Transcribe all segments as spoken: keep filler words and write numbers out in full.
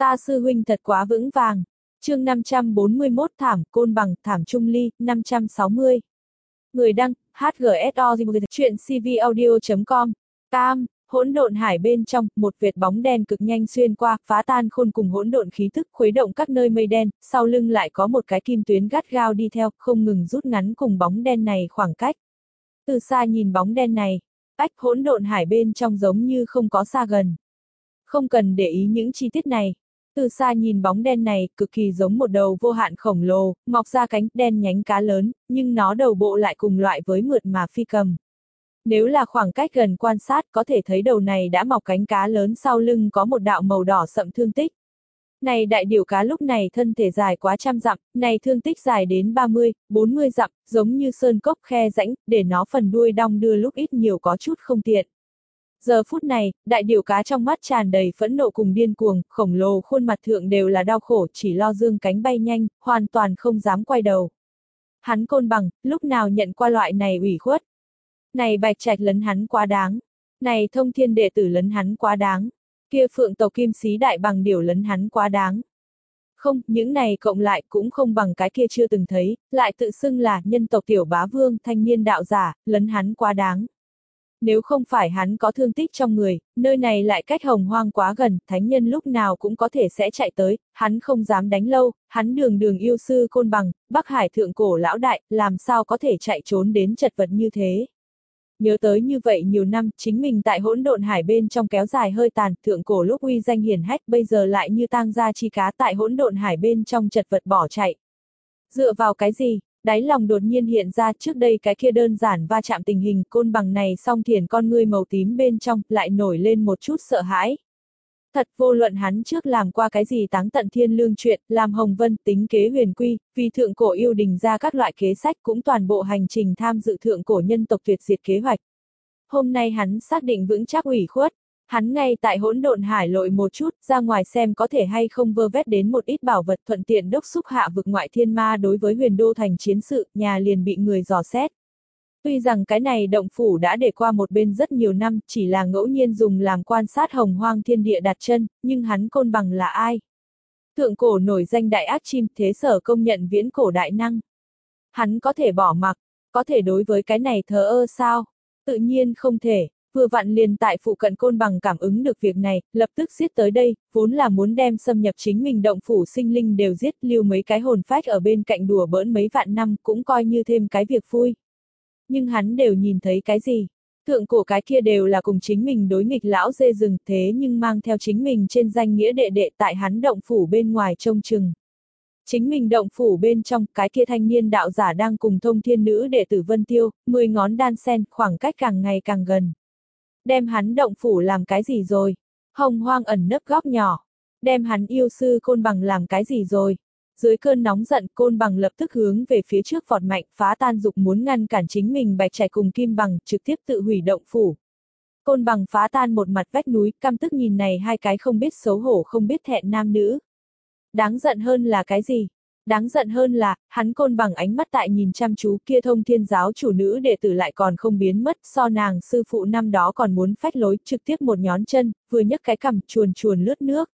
Ta sư huynh thật quá vững vàng. Chương năm trăm bốn mươi mốt Thảm Côn Bằng, Thảm Trung Ly, năm trăm sáu mươi. Người đăng, hát giê ét o chuyện c v audio chấm com. Cam, hỗn độn hải bên trong, một vệt bóng đen cực nhanh xuyên qua, phá tan khôn cùng hỗn độn khí tức, khuấy động các nơi mây đen, sau lưng lại có một cái kim tuyến gắt gao đi theo, không ngừng rút ngắn cùng bóng đen này khoảng cách. Từ xa nhìn bóng đen này, ách hỗn độn hải bên trong giống như không có xa gần. Không cần để ý những chi tiết này. Từ xa nhìn bóng đen này, cực kỳ giống một đầu vô hạn khổng lồ, mọc ra cánh đen nhánh cá lớn, nhưng nó đầu bộ lại cùng loại với mượt mà phi cầm. Nếu là khoảng cách gần quan sát có thể thấy đầu này đã mọc cánh cá lớn, sau lưng có một đạo màu đỏ sậm thương tích. Này đại điểu cá lúc này thân thể dài quá trăm dặm, này thương tích dài đến ba mươi, bốn mươi dặm, giống như sơn cốc khe rãnh, để nó phần đuôi đong đưa lúc ít nhiều có chút không tiện. Giờ phút này, đại điểu cá trong mắt tràn đầy phẫn nộ cùng điên cuồng, khổng lồ khuôn mặt thượng đều là đau khổ, chỉ lo dương cánh bay nhanh, hoàn toàn không dám quay đầu. Hắn Côn Bằng, lúc nào nhận qua loại này ủy khuất. Này Bạch Trạch lấn hắn quá đáng. Này Thông Thiên đệ tử lấn hắn quá đáng. Kia Phượng tộc Kim Xí Đại Bằng điểu lấn hắn quá đáng. Không, những này cộng lại cũng không bằng cái kia chưa từng thấy, lại tự xưng là nhân tộc tiểu bá vương thanh niên đạo giả, lấn hắn quá đáng. Nếu không phải hắn có thương tích trong người, nơi này lại cách Hồng Hoang quá gần, thánh nhân lúc nào cũng có thể sẽ chạy tới, hắn không dám đánh lâu, hắn đường đường yêu sư Côn Bằng, Bắc Hải thượng cổ lão đại, làm sao có thể chạy trốn đến chật vật như thế. Nhớ tới như vậy nhiều năm, chính mình tại hỗn độn hải bên trong kéo dài hơi tàn, thượng cổ lúc uy danh hiển hách, bây giờ lại như tang gia chi cá tại hỗn độn hải bên trong chật vật bỏ chạy. Dựa vào cái gì? Đáy lòng đột nhiên hiện ra trước đây cái kia đơn giản va chạm tình hình, Côn Bằng này song thiền con ngươi màu tím bên trong, lại nổi lên một chút sợ hãi. Thật vô luận hắn trước làm qua cái gì táng tận thiên lương chuyện, làm Hồng Vân tính kế huyền quy, vì thượng cổ yêu đình ra các loại kế sách cũng toàn bộ hành trình tham dự thượng cổ nhân tộc tuyệt diệt kế hoạch. Hôm nay hắn xác định vững chắc ủy khuất. Hắn ngay tại hỗn độn hải lội một chút, ra ngoài xem có thể hay không vơ vét đến một ít bảo vật, thuận tiện đốc xúc hạ vực ngoại thiên ma đối với huyền đô thành chiến sự, nhà liền bị người dò xét. Tuy rằng cái này động phủ đã để qua một bên rất nhiều năm, chỉ là ngẫu nhiên dùng làm quan sát hồng hoang thiên địa đặt chân, nhưng hắn Côn Bằng là ai? Thượng cổ nổi danh đại ác chim, thế sở công nhận viễn cổ đại năng. Hắn có thể bỏ mặc, có thể đối với cái này thờ ơ sao? Tự nhiên không thể. Vừa vặn liền tại phụ cận Côn Bằng cảm ứng được việc này, lập tức giết tới đây, vốn là muốn đem xâm nhập chính mình động phủ sinh linh đều giết, lưu mấy cái hồn phách ở bên cạnh đùa bỡn mấy vạn năm, cũng coi như thêm cái việc vui. Nhưng hắn đều nhìn thấy cái gì? Thượng cổ cái kia đều là cùng chính mình đối nghịch lão dê rừng, thế nhưng mang theo chính mình trên danh nghĩa đệ đệ tại hắn động phủ bên ngoài trông chừng. Chính mình động phủ bên trong, cái kia thanh niên đạo giả đang cùng Thông Thiên nữ đệ tử Vân Tiêu, mười ngón đan sen, khoảng cách càng ngày càng gần. Đem hắn động phủ làm cái gì rồi? Hồng Hoang ẩn nấp góc nhỏ. Đem hắn yêu sư Côn Bằng làm cái gì rồi? Dưới cơn nóng giận, Côn Bằng lập tức hướng về phía trước vọt mạnh, phá tan dục muốn ngăn cản chính mình Bạch Trạch cùng Kim Bằng, trực tiếp tự hủy động phủ. Côn Bằng phá tan một mặt vách núi, căm tức nhìn này hai cái không biết xấu hổ không biết thẹn nam nữ. Đáng giận hơn là cái gì? Đáng giận hơn là, hắn Côn Bằng ánh mắt tại nhìn chăm chú kia Thông Thiên giáo chủ nữ đệ tử lại còn không biến mất, so nàng sư phụ năm đó còn muốn phách lối, trực tiếp một nhón chân, vừa nhấc cái cằm chuồn chuồn lướt nước.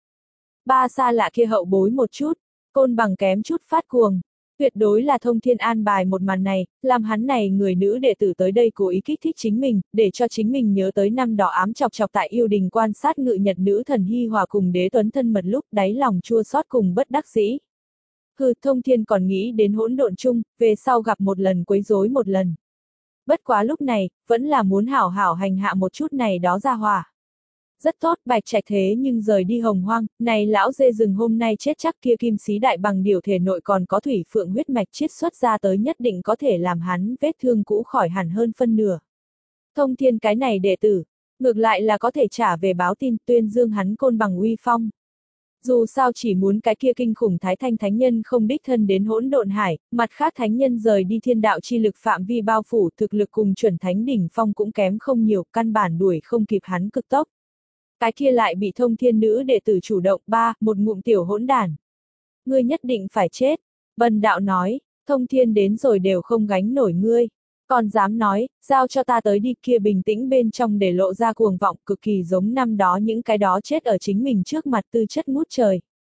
Ba xa lạ kia hậu bối một chút, Côn Bằng kém chút phát cuồng. Tuyệt đối là Thông Thiên an bài một màn này, làm hắn này người nữ đệ tử tới đây cố ý kích thích chính mình, để cho chính mình nhớ tới năm đỏ ám chọc chọc tại yêu đình quan sát ngự nhật nữ thần Hi Hòa cùng đế tuấn thân mật lúc đáy lòng chua xót cùng bất đắc dĩ. Hừ, Thông Thiên còn nghĩ đến hỗn độn chung, về sau gặp một lần quấy rối một lần. Bất quá lúc này, vẫn là muốn hảo hảo hành hạ một chút này đó ra hòa. Rất tốt, Bạch Trạch thế nhưng rời đi Hồng Hoang, này lão dê rừng hôm nay chết chắc kia Kim Xí Đại Bằng điều thể nội còn có thủy phượng huyết mạch chiết xuất ra tới nhất định có thể làm hắn vết thương cũ khỏi hẳn hơn phân nửa. Thông Thiên cái này đệ tử, ngược lại là có thể trả về báo tin tuyên dương hắn Côn Bằng uy phong. Dù sao chỉ muốn cái kia kinh khủng Thái Thanh Thánh Nhân không đích thân đến hỗn độn hải, mặt khác Thánh Nhân rời đi thiên đạo chi lực phạm vi bao phủ, thực lực cùng chuẩn Thánh đỉnh phong cũng kém không nhiều, căn bản đuổi không kịp hắn cực tốc. Cái kia lại bị Thông Thiên nữ đệ tử chủ động, ba, một ngụm tiểu hỗn đản. Ngươi nhất định phải chết. Bần đạo nói, Thông Thiên đến rồi đều không gánh nổi ngươi. Còn dám nói, giao cho ta tới đi, kia bình tĩnh bên trong để lộ ra cuồng vọng cực kỳ giống năm đó những cái đó chết ở chính mình trước mặt tư chất ngút trời.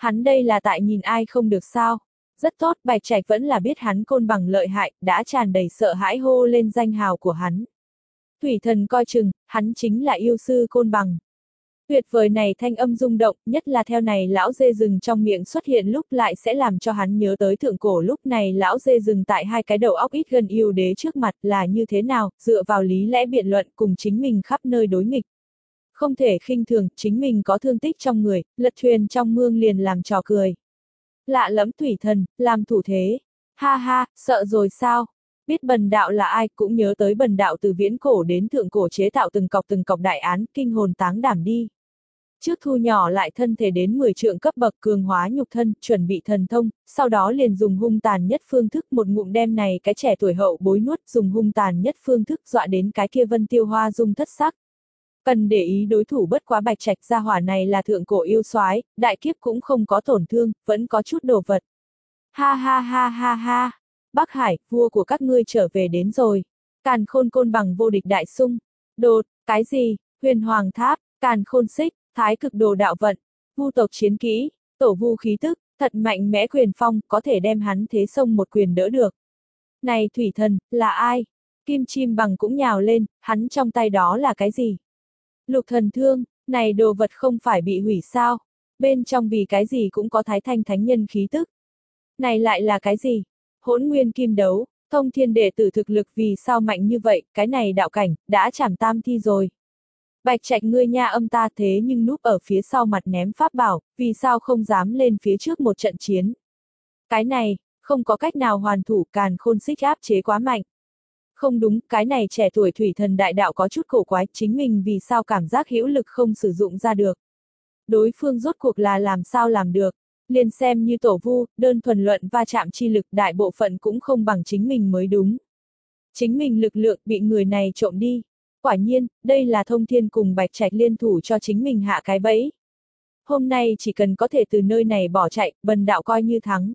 Hắn đây là tại nhìn ai không được sao? Rất tốt, Bạch Trạch vẫn là biết hắn côn bằng lợi hại, đã tràn đầy sợ hãi hô lên danh hào của hắn. Thủy thần coi chừng, hắn chính là yêu sư côn bằng. Tuyệt vời này thanh âm rung động, nhất là theo này lão dê rừng trong miệng xuất hiện lúc lại sẽ làm cho hắn nhớ tới thượng cổ lúc này lão dê rừng tại hai cái đầu óc ít gần yêu đế trước mặt là như thế nào, dựa vào lý lẽ biện luận cùng chính mình khắp nơi đối nghịch. Không thể khinh thường, chính mình có thương tích trong người, lật thuyền trong mương liền làm trò cười. Lạ lẫm thủy thần, làm thủ thế. Ha ha, sợ rồi sao? Biết bần đạo là ai cũng nhớ tới bần đạo từ viễn cổ đến thượng cổ chế tạo từng cọc từng cọc đại án, kinh hồn táng đảm đi. Trước thu nhỏ lại thân thể đến mười trượng cấp bậc cường hóa nhục thân, chuẩn bị thần thông, sau đó liền dùng hung tàn nhất phương thức một ngụm đem này cái trẻ tuổi hậu bối nuốt, dùng hung tàn nhất phương thức dọa đến cái kia Vân Tiêu Hoa dung thất sắc. Cần để ý đối thủ bất quá Bạch Trạch gia hỏa này là thượng cổ yêu soái, đại kiếp cũng không có tổn thương, vẫn có chút đồ vật. Ha ha ha ha ha, Bắc Hải, vua của các ngươi trở về đến rồi. Càn Khôn côn bằng vô địch đại sung. Đột, cái gì, Huyền Hoàng Tháp, Càn Khôn xích, Thái cực đồ đạo vận, vu tộc chiến kỹ, tổ vu khí tức, thật mạnh mẽ quyền phong, có thể đem hắn thế sông một quyền đỡ được. Này thủy thần, là ai? Kim chim bằng cũng nhào lên, hắn trong tay đó là cái gì? Lục thần thương, này đồ vật không phải bị hủy sao? Bên trong vì cái gì cũng có thái thanh thánh nhân khí tức. Này lại là cái gì? Hỗn nguyên kim đấu, thông thiên đệ tử thực lực vì sao mạnh như vậy, cái này đạo cảnh, đã chảm tam thi rồi. Bạch Trạch ngươi nha âm ta thế nhưng núp ở phía sau mặt ném pháp bảo, vì sao không dám lên phía trước một trận chiến. Cái này, không có cách nào hoàn thủ, Càn Khôn xích áp chế quá mạnh. Không đúng, cái này trẻ tuổi thủy thần đại đạo có chút cổ quái, chính mình vì sao cảm giác hữu lực không sử dụng ra được. Đối phương rốt cuộc là làm sao làm được, liền xem như tổ vu, đơn thuần luận va chạm chi lực đại bộ phận cũng không bằng chính mình mới đúng. Chính mình lực lượng bị người này trộm đi. Quả nhiên, đây là Thông Thiên cùng Bạch Trạch liên thủ cho chính mình hạ cái bẫy. Hôm nay chỉ cần có thể từ nơi này bỏ chạy, bần đạo coi như thắng.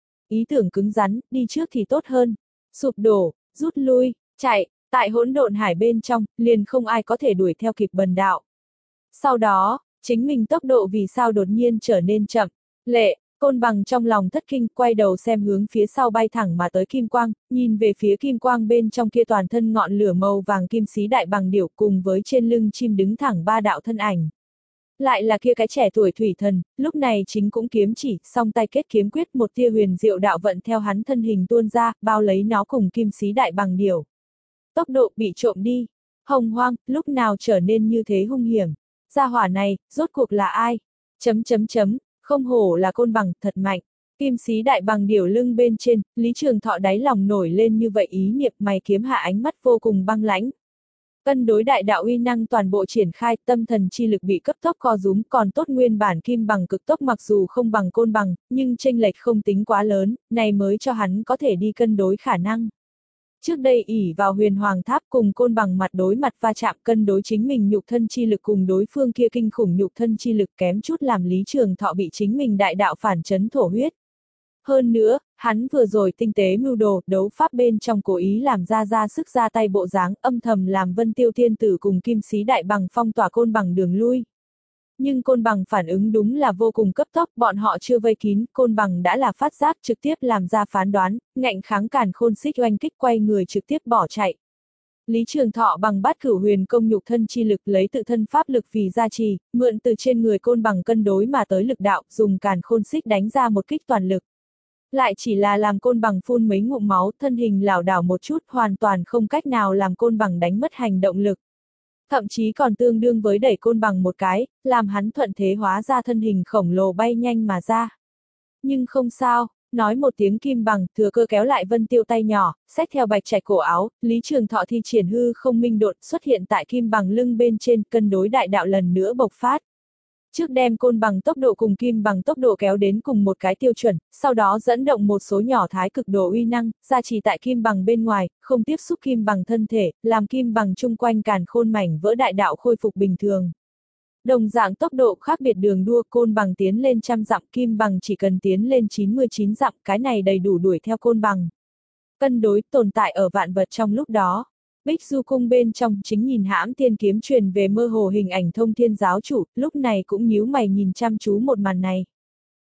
Ý tưởng cứng rắn, đi trước thì tốt hơn. Sụp đổ, rút lui, chạy, tại hỗn độn hải bên trong, liền không ai có thể đuổi theo kịp bần đạo. Sau đó, chính mình tốc độ vì sao đột nhiên trở nên chậm. Lệ, côn bằng trong lòng thất kinh, quay đầu xem hướng phía sau bay thẳng mà tới kim quang, nhìn về phía kim quang bên trong kia toàn thân ngọn lửa màu vàng kim xí đại bằng điểu cùng với trên lưng chim đứng thẳng ba đạo thân ảnh. Lại là kia cái trẻ tuổi thủy thần, lúc này chính cũng kiếm chỉ, song tay kết kiếm quyết một tia huyền diệu đạo vận theo hắn thân hình tuôn ra, bao lấy nó cùng kim xí đại bằng điểu. Tốc độ bị trộm đi. Hồng hoang, lúc nào trở nên như thế hung hiểm. Gia hỏa này, rốt cuộc là ai? Chấm chấm chấm. Không hổ là côn bằng, thật mạnh. Kim xí đại bằng điểu lưng bên trên, Lý Trường Thọ đáy lòng nổi lên như vậy ý niệm, mày kiếm hạ ánh mắt vô cùng băng lãnh. Cân đối đại đạo uy năng toàn bộ triển khai, tâm thần chi lực bị cấp tốc co rúm, còn tốt nguyên bản kim bằng cực tốc mặc dù không bằng côn bằng, nhưng chênh lệch không tính quá lớn, này mới cho hắn có thể đi cân đối khả năng. Trước đây ỷ vào huyền hoàng tháp cùng côn bằng mặt đối mặt va chạm cân đối chính mình nhục thân chi lực cùng đối phương kia kinh khủng nhục thân chi lực kém chút làm Lý Trường Thọ bị chính mình đại đạo phản chấn thổ huyết. Hơn nữa, hắn vừa rồi tinh tế mưu đồ, đấu pháp bên trong cố ý làm ra ra sức ra tay bộ dáng âm thầm làm Vân Tiêu Thiên Tử cùng Kim Xí Đại Bằng phong tỏa côn bằng đường lui. Nhưng côn bằng phản ứng đúng là vô cùng cấp tốc, bọn họ chưa vây kín, côn bằng đã là phát giác trực tiếp làm ra phán đoán, ngạnh kháng Càn Khôn xích oanh kích quay người trực tiếp bỏ chạy. Lý Trường Thọ bằng bát cửu huyền công nhục thân chi lực lấy tự thân pháp lực vì gia trì, mượn từ trên người côn bằng cân đối mà tới lực đạo, dùng Càn Khôn xích đánh ra một kích toàn lực. Lại chỉ là làm côn bằng phun mấy ngụm máu, thân hình lảo đảo một chút, hoàn toàn không cách nào làm côn bằng đánh mất hành động lực. Thậm chí còn tương đương với đẩy côn bằng một cái, làm hắn thuận thế hóa ra thân hình khổng lồ bay nhanh mà ra. Nhưng không sao, nói một tiếng kim bằng, thừa cơ kéo lại Vân Tiêu tay nhỏ, xách theo Bạch Trạch cổ áo, Lý Trường Thọ thi triển hư không minh độn xuất hiện tại kim bằng lưng bên trên, cân đối đại đạo lần nữa bộc phát. Trước đem côn bằng tốc độ cùng kim bằng tốc độ kéo đến cùng một cái tiêu chuẩn, sau đó dẫn động một số nhỏ thái cực đồ uy năng, gia trì tại kim bằng bên ngoài, không tiếp xúc kim bằng thân thể, làm kim bằng chung quanh càn khôn mảnh vỡ đại đạo khôi phục bình thường. Đồng dạng tốc độ khác biệt đường đua, côn bằng tiến lên trăm dặm, kim bằng chỉ cần tiến lên chín mươi chín dặm, cái này đầy đủ đuổi theo côn bằng. Cân đối tồn tại ở vạn vật trong lúc đó. Bích Du cung bên trong chính nhìn hãm thiên kiếm truyền về mơ hồ hình ảnh Thông Thiên giáo chủ, lúc này cũng nhíu mày nhìn chăm chú một màn này.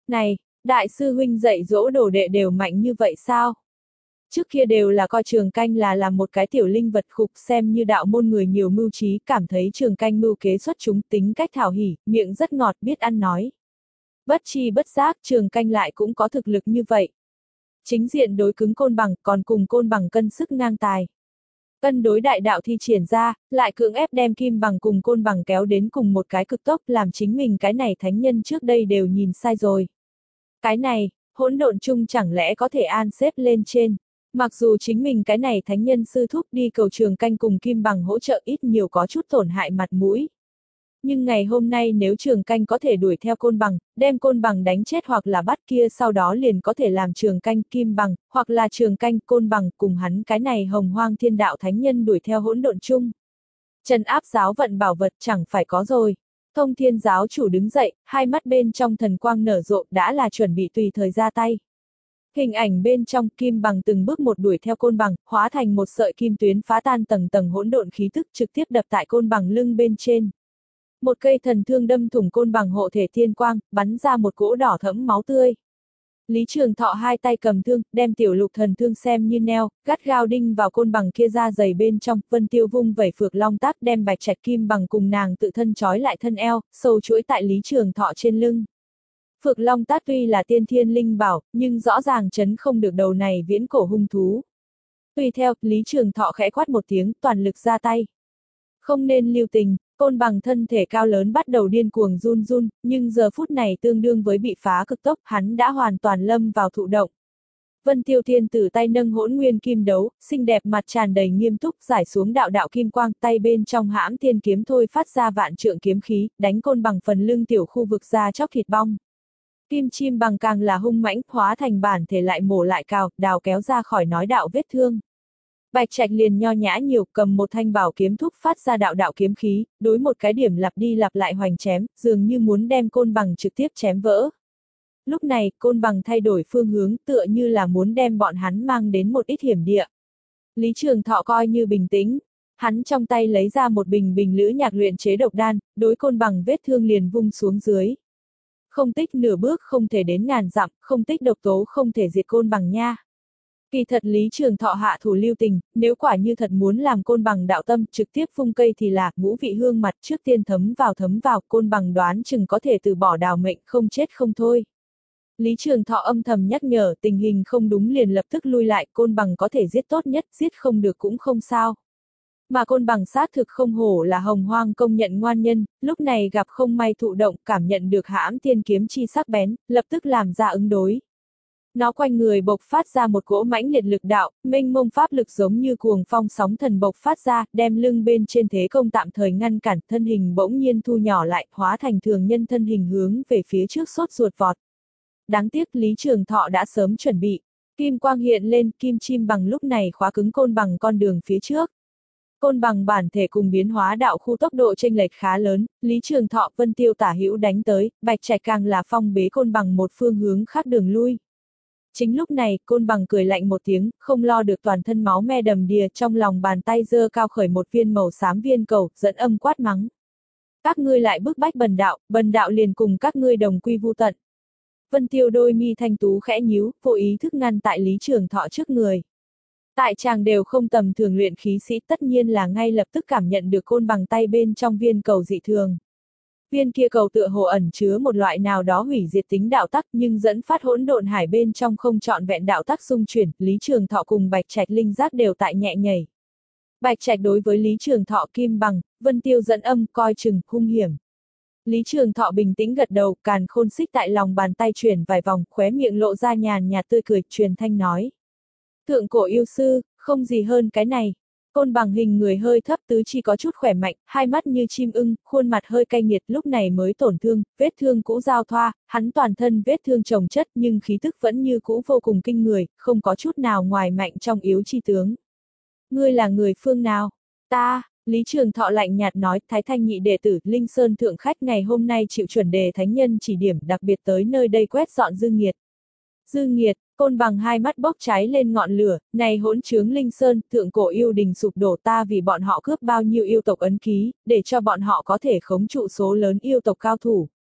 Này, đại sư huynh dạy dỗ đồ đệ đều mạnh như vậy sao? Trước kia đều là coi Trường Canh là làm một cái tiểu linh vật khục, xem như đạo môn người nhiều mưu trí, cảm thấy Trường Canh mưu kế xuất chúng, tính cách thảo hỉ, miệng rất ngọt, biết ăn nói. Bất chi bất giác Trường Canh lại cũng có thực lực như vậy. Chính diện đối cứng Côn Bằng, còn cùng Côn Bằng cân sức ngang tài. Cân đối đại đạo thi triển ra, lại cưỡng ép đem Kim Bằng cùng Côn Bằng kéo đến cùng một cái cực tốc, làm chính mình cái này thánh nhân trước đây đều nhìn sai rồi. Cái này, hỗn độn chung chẳng lẽ có thể an xếp lên trên. Mặc dù chính mình cái này thánh nhân sư thúc đi cầu Trường Canh cùng Kim Bằng hỗ trợ ít nhiều có chút tổn hại mặt mũi. Nhưng ngày hôm nay nếu Trường Canh có thể đuổi theo Côn Bằng, đem Côn Bằng đánh chết hoặc là bắt kia, sau đó liền có thể làm Trường Canh, Kim Bằng, hoặc là Trường Canh, Côn Bằng cùng hắn cái này hồng hoang thiên đạo thánh nhân đuổi theo hỗn độn chung. Trấn áp giáo vận bảo vật chẳng phải có rồi. Thông Thiên giáo chủ đứng dậy, hai mắt bên trong thần quang nở rộ, đã là chuẩn bị tùy thời ra tay. Hình ảnh bên trong Kim Bằng từng bước một đuổi theo Côn Bằng, hóa thành một sợi kim tuyến phá tan tầng tầng hỗn độn khí tức trực tiếp đập tại Côn Bằng lưng bên trên. Một cây thần thương đâm thủng Côn Bằng hộ thể thiên quang, bắn ra một cỗ đỏ thẫm máu tươi. Lý Trường Thọ hai tay cầm thương, đem tiểu lục thần thương xem như neo, gắt gao đinh vào Côn Bằng kia da dày bên trong, Vân Tiêu vung vẩy phược long tác đem Bạch Trạch Kim Bằng cùng nàng tự thân trói lại thân eo, sâu chuỗi tại Lý Trường Thọ trên lưng. Phược long tác tuy là tiên thiên linh bảo, nhưng rõ ràng chấn không được đầu này viễn cổ hung thú. Tùy theo, Lý Trường Thọ khẽ quát một tiếng, toàn lực ra tay. Không nên lưu tình. Côn Bằng thân thể cao lớn bắt đầu điên cuồng run run, nhưng giờ phút này tương đương với bị phá cực tốc, hắn đã hoàn toàn lâm vào thụ động. Vân Tiêu Thiên Tử tay nâng hỗn nguyên kim đấu, xinh đẹp mặt tràn đầy nghiêm túc, giải xuống đạo đạo kim quang, tay bên trong hãm thiên kiếm thôi phát ra vạn trượng kiếm khí, đánh Côn Bằng phần lưng tiểu khu vực ra chóc thịt bong. Kim chim bằng càng là hung mãnh, hóa thành bản thể lại mổ lại cào, đào kéo ra khỏi nói đạo vết thương. Bạch Trạch liền nho nhã nhiều, cầm một thanh bảo kiếm thúc phát ra đạo đạo kiếm khí, đối một cái điểm lặp đi lặp lại hoành chém, dường như muốn đem Côn Bằng trực tiếp chém vỡ. Lúc này, Côn Bằng thay đổi phương hướng, tựa như là muốn đem bọn hắn mang đến một ít hiểm địa. Lý Trường Thọ coi như bình tĩnh, hắn trong tay lấy ra một bình bình lữ nhạc luyện chế độc đan, đối Côn Bằng vết thương liền vung xuống dưới. Không tích nửa bước không thể đến ngàn dặm, không tích độc tố không thể diệt Côn Bằng nha. Kỳ thật Lý Trường Thọ hạ thủ lưu tình, nếu quả như thật muốn làm Côn Bằng đạo tâm, trực tiếp phung cây thì là, ngũ vị hương mặt trước tiên thấm vào thấm vào, Côn Bằng đoán chừng có thể từ bỏ đào mệnh, không chết không thôi. Lý Trường Thọ âm thầm nhắc nhở, tình hình không đúng liền lập tức lui lại, Côn Bằng có thể giết tốt nhất, giết không được cũng không sao. Mà Côn Bằng xác thực không hổ là hồng hoang công nhận ngoan nhân, lúc này gặp không may thụ động, cảm nhận được hãm thiên kiếm chi sắc bén, lập tức làm ra ứng đối. Nó quanh người bộc phát ra một cỗ mãnh liệt lực đạo, mênh mông pháp lực giống như cuồng phong sóng thần bộc phát ra, đem lưng bên trên thế công tạm thời ngăn cản, thân hình bỗng nhiên thu nhỏ lại, hóa thành thường nhân thân hình hướng về phía trước sốt ruột vọt. Đáng tiếc Lý Trường Thọ đã sớm chuẩn bị, kim quang hiện lên, kim chim bằng lúc này khóa cứng Côn Bằng con đường phía trước. Côn Bằng bản thể cùng biến hóa đạo khu tốc độ chênh lệch khá lớn, Lý Trường Thọ Vân Tiêu tả hữu đánh tới, Bạch Trạch càng là phong bế Côn Bằng một phương hướng khác đường lui. Chính lúc này, Côn Bằng cười lạnh một tiếng, không lo được toàn thân máu me đầm đìa, trong lòng bàn tay giơ cao khởi một viên màu xám viên cầu, dẫn âm quát mắng. Các ngươi lại bức bách bần đạo, bần đạo liền cùng các ngươi đồng quy vu tận. Vân Tiêu đôi mi thanh tú khẽ nhíu, vô ý thức ngăn tại Lý Trường Thọ trước người. Tại chàng đều không tầm thường luyện khí sĩ, tất nhiên là ngay lập tức cảm nhận được Côn Bằng tay bên trong viên cầu dị thường. Viên kia cầu tựa hồ ẩn chứa một loại nào đó hủy diệt tính đạo tắc, nhưng dẫn phát hỗn độn hải bên trong không trọn vẹn đạo tắc xung chuyển, Lý Trường Thọ cùng Bạch Trạch linh giác đều tại nhẹ nhảy. Bạch Trạch đối với Lý Trường Thọ Kim Bằng, Vân Tiêu dẫn âm, coi chừng, hung hiểm. Lý Trường Thọ bình tĩnh gật đầu, càn khôn xích tại lòng bàn tay chuyển vài vòng, khóe miệng lộ ra nhàn nhạt tươi cười, truyền thanh nói. Thượng cổ yêu sư, không gì hơn cái này. Côn Bằng hình người hơi thấp, tứ chi có chút khỏe mạnh, hai mắt như chim ưng, khuôn mặt hơi cay nghiệt, lúc này mới tổn thương, vết thương cũ giao thoa, hắn toàn thân vết thương chồng chất nhưng khí tức vẫn như cũ vô cùng kinh người, không có chút nào ngoài mạnh trong yếu chi tướng. Ngươi là người phương nào? Ta, Lý Trường Thọ lạnh nhạt nói, Thái Thanh nhị đệ tử, Linh Sơn thượng khách ngày hôm nay chịu chuẩn đề thánh nhân chỉ điểm đặc biệt tới nơi đây quét dọn dư nghiệt. Dư nghiệt, Côn Bằng hai mắt bốc cháy lên ngọn lửa, này hỗn trướng Linh Sơn, thượng cổ yêu đình sụp đổ, ta vì bọn họ cướp bao nhiêu yêu tộc ấn ký, để cho bọn họ có thể khống trụ số lớn yêu tộc cao thủ.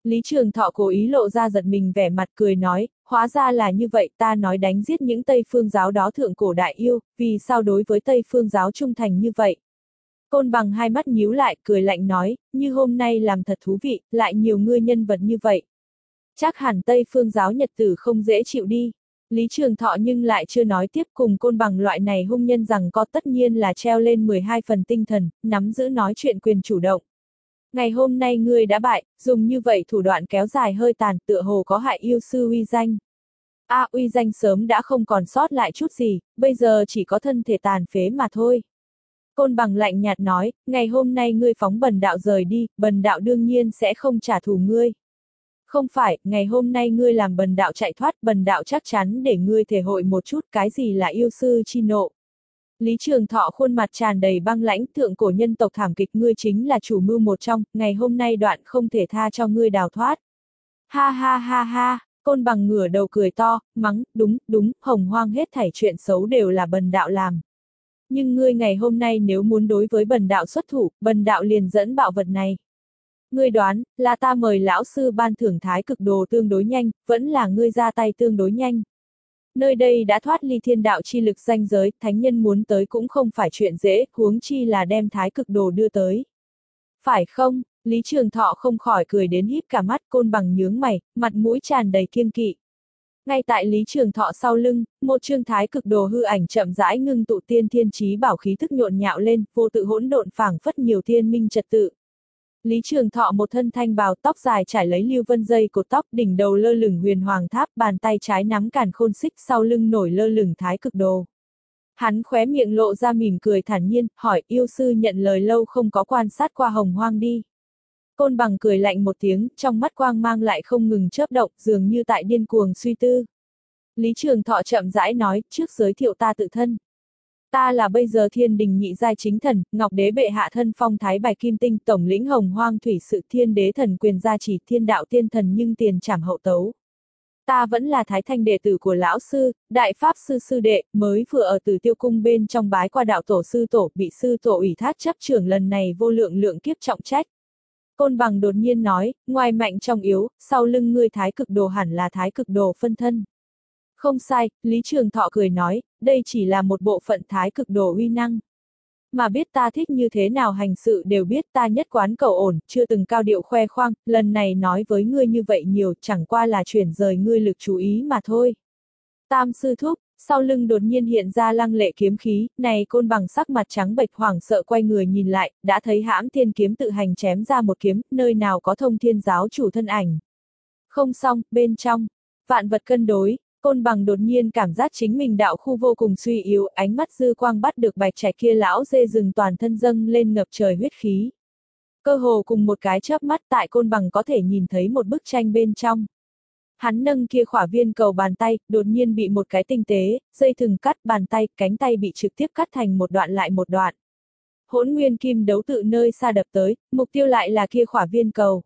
Lý Trường Thọ cố ý lộ ra giật mình vẻ mặt cười nói, hóa ra là như vậy, ta nói đánh giết những Tây Phương giáo đó thượng cổ đại yêu, vì sao đối với Tây Phương giáo trung thành như vậy? Côn Bằng hai mắt nhíu lại, cười lạnh nói, như hôm nay làm thật thú vị, lại nhiều ngươi nhân vật như vậy. Chắc hẳn Tây Phương giáo nhật tử không dễ chịu đi. Lý Trường Thọ nhưng lại chưa nói tiếp, cùng Côn Bằng loại này hung nhân rằng có tất nhiên là treo lên mười hai phần tinh thần, nắm giữ nói chuyện quyền chủ động. Ngày hôm nay ngươi đã bại, dùng như vậy thủ đoạn kéo dài hơi tàn, tựa hồ có hại yêu sư uy danh. A à, uy danh sớm đã không còn sót lại chút gì, bây giờ chỉ có thân thể tàn phế mà thôi. Côn Bằng lạnh nhạt nói, ngày hôm nay ngươi phóng bần đạo rời đi, bần đạo đương nhiên sẽ không trả thù ngươi. Không phải, ngày hôm nay ngươi làm bần đạo chạy thoát, bần đạo chắc chắn để ngươi thể hội một chút cái gì là yêu sư chi nộ. Lý Trường Thọ khuôn mặt tràn đầy băng lãnh, thượng cổ nhân tộc thảm kịch, ngươi chính là chủ mưu một trong, ngày hôm nay đoạn không thể tha cho ngươi đào thoát. Ha ha ha ha, Côn Bằng ngửa đầu cười to, mắng, đúng, đúng, hồng hoang hết thảy chuyện xấu đều là bần đạo làm. Nhưng ngươi ngày hôm nay nếu muốn đối với bần đạo xuất thủ, bần đạo liền dẫn bạo vật này. Ngươi đoán, là ta mời lão sư ban thưởng thái cực đồ tương đối nhanh, vẫn là ngươi ra tay tương đối nhanh. Nơi đây đã thoát ly thiên đạo chi lực ranh giới, thánh nhân muốn tới cũng không phải chuyện dễ, huống chi là đem thái cực đồ đưa tới. Phải không? Lý Trường Thọ không khỏi cười đến híp cả mắt, Côn Bằng nhướng mày, mặt mũi tràn đầy kiêng kỵ. Ngay tại Lý Trường Thọ sau lưng, một chương thái cực đồ hư ảnh chậm rãi ngưng tụ tiên thiên chí bảo khí thức nhộn nhạo lên, vô tự hỗn độn phảng phất nhiều thiên minh trật tự. Lý Trường Thọ một thân thanh bào, tóc dài trải lấy lưu vân dây cột tóc, đỉnh đầu lơ lửng huyền hoàng tháp, bàn tay trái nắm càn khôn xích, sau lưng nổi lơ lửng thái cực đồ. Hắn khóe miệng lộ ra mỉm cười thản nhiên, hỏi, yêu sư nhận lời lâu không có quan sát qua hồng hoang đi. Côn Bằng cười lạnh một tiếng, trong mắt quang mang lại không ngừng chớp động, dường như tại điên cuồng suy tư. Lý Trường Thọ chậm rãi nói, trước giới thiệu ta tự thân. Ta là bây giờ thiên đình nhị giai chính thần, Ngọc Đế bệ hạ thân phong thái bạch kim tinh, tổng lĩnh hồng hoang thủy sự, thiên đế thần quyền gia chỉ, thiên đạo tiên thần nhưng tiền trảm hậu tấu. Ta vẫn là thái thanh đệ tử của lão sư, đại pháp sư sư đệ, mới vừa ở Tử Tiêu cung bên trong bái qua đạo tổ sư tổ, bị sư tổ ủy thác chấp trưởng lần này vô lượng lượng kiếp trọng trách. Côn Bằng đột nhiên nói, ngoài mạnh trong yếu, sau lưng ngươi thái cực đồ hẳn là thái cực đồ phân thân. Không sai, Lý Trường Thọ cười nói, đây chỉ là một bộ phận thái cực đồ uy năng. Mà biết ta thích như thế nào hành sự đều biết, ta nhất quán cầu ổn, chưa từng cao điệu khoe khoang, lần này nói với ngươi như vậy nhiều, chẳng qua là chuyển rời ngươi lực chú ý mà thôi. Tam sư thúc, sau lưng đột nhiên hiện ra lăng lệ kiếm khí, này Côn Bằng sắc mặt trắng bệch hoảng sợ quay người nhìn lại, đã thấy hãm thiên kiếm tự hành chém ra một kiếm, nơi nào có thông thiên giáo chủ thân ảnh. Không xong, bên trong, vạn vật cân đối. Côn Bằng đột nhiên cảm giác chính mình đạo khu vô cùng suy yếu, ánh mắt dư quang bắt được bạch trạch kia lão dê rừng toàn thân dâng lên ngập trời huyết khí. Cơ hồ cùng một cái chớp mắt tại Côn Bằng có thể nhìn thấy một bức tranh bên trong. Hắn nâng kia khỏa viên cầu bàn tay, đột nhiên bị một cái tinh tế, dây thừng cắt bàn tay, cánh tay bị trực tiếp cắt thành một đoạn lại một đoạn. Hỗn nguyên kim đấu tự nơi xa đập tới, mục tiêu lại là kia khỏa viên cầu.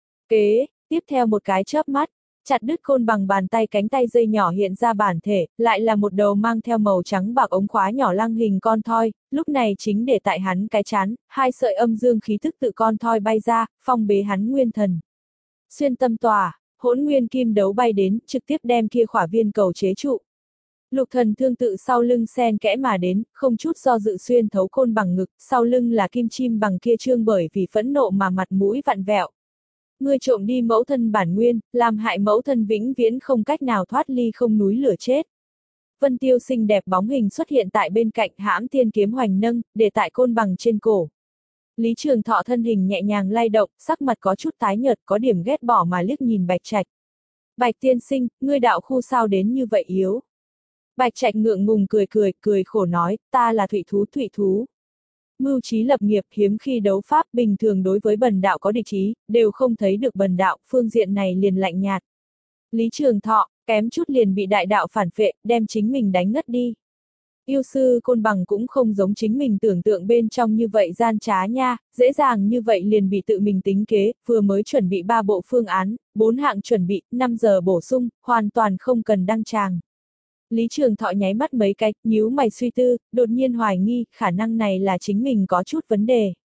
Kế, tiếp theo một cái chớp mắt. Chặt đứt Côn Bằng bàn tay cánh tay dây nhỏ hiện ra bản thể, lại là một đầu mang theo màu trắng bạc ống khóa nhỏ lăng hình con thoi, lúc này chính để tại hắn cái chán, hai sợi âm dương khí thức tự con thoi bay ra, phong bế hắn nguyên thần. Xuyên tâm tòa, hỗn nguyên kim đấu bay đến, trực tiếp đem kia khỏa viên cầu chế trụ. Lục thần thương tự sau lưng xen kẽ mà đến, không chút do dự xuyên thấu Côn Bằng ngực, sau lưng là kim chim bằng kia trương bởi vì phẫn nộ mà mặt mũi vặn vẹo. Ngươi trộm đi mẫu thân bản nguyên, làm hại mẫu thân vĩnh viễn không cách nào thoát ly không núi lửa chết. Vân Tiêu xinh đẹp bóng hình xuất hiện tại bên cạnh, hãm thiên kiếm hoành nâng, để tại Côn Bằng trên cổ. Lý Trường Thọ thân hình nhẹ nhàng lay động, sắc mặt có chút tái nhợt, có điểm ghét bỏ mà liếc nhìn Bạch Trạch. Bạch tiên sinh, ngươi đạo khu sao đến như vậy yếu? Bạch Trạch ngượng ngùng cười cười, cười khổ nói, ta là thủy thú thủy thú. Mưu trí lập nghiệp, hiếm khi đấu pháp, bình thường đối với bần đạo có địch ý, đều không thấy được bần đạo, phương diện này liền lạnh nhạt. Lý Trường Thọ, kém chút liền bị đại đạo phản phệ, đem chính mình đánh ngất đi. Yêu sư Côn Bằng cũng không giống chính mình tưởng tượng bên trong như vậy gian trá nha, dễ dàng như vậy liền bị tự mình tính kế, vừa mới chuẩn bị ba bộ phương án, bốn hạng chuẩn bị, năm giờ bổ sung, hoàn toàn không cần đăng tràng. Lý Trường Thọ nháy mắt mấy cái, nhíu mày suy tư, đột nhiên hoài nghi, khả năng này là chính mình có chút vấn đề.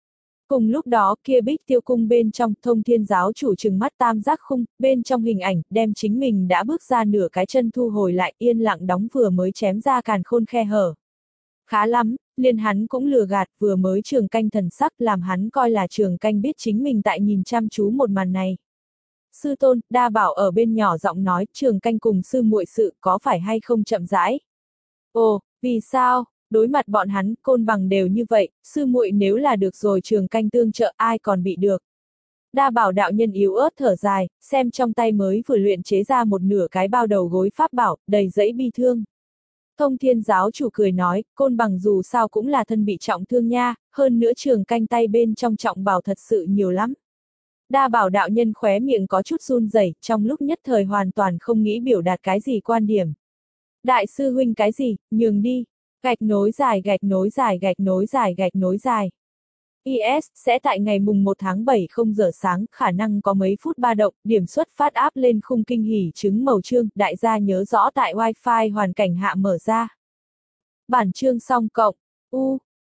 Cùng lúc đó, kia Bích Tiêu Cung bên trong, Thông Thiên giáo chủ trừng mắt tam giác khung, bên trong hình ảnh, đem chính mình đã bước ra nửa cái chân thu hồi lại, yên lặng đóng vừa mới chém ra càn khôn khe hở. Khá lắm, liền hắn cũng lừa gạt, vừa mới Trường Canh thần sắc làm hắn coi là Trường Canh biết chính mình tại nhìn chăm chú một màn này. Sư tôn, Đa Bảo ở bên nhỏ giọng nói, Trường Canh cùng sư muội sự có phải hay không chậm rãi? Ồ, vì sao? Đối mặt bọn hắn, Côn Bằng đều như vậy, sư muội nếu là được rồi Trường Canh tương trợ ai còn bị được. Đa Bảo đạo nhân yếu ớt thở dài, xem trong tay mới vừa luyện chế ra một nửa cái bao đầu gối pháp bảo, đầy dẫy bi thương. Thông Thiên giáo chủ cười nói, Côn Bằng dù sao cũng là thân bị trọng thương nha, hơn nữa Trường Canh tay bên trong trọng bảo thật sự nhiều lắm. Đa Bảo đạo nhân khóe miệng có chút run rẩy, trong lúc nhất thời hoàn toàn không nghĩ biểu đạt cái gì quan điểm. Đại sư huynh cái gì, nhường đi. Gạch nối dài gạch nối dài gạch nối dài gạch nối dài. i ét sẽ tại ngày mùng một tháng bảy không giờ sáng, khả năng có mấy phút ba động, điểm xuất phát áp lên khung kinh hỉ chứng màu chương, đại gia nhớ rõ tại Wi-Fi hoàn cảnh hạ mở ra. Bản chương xong cộng, u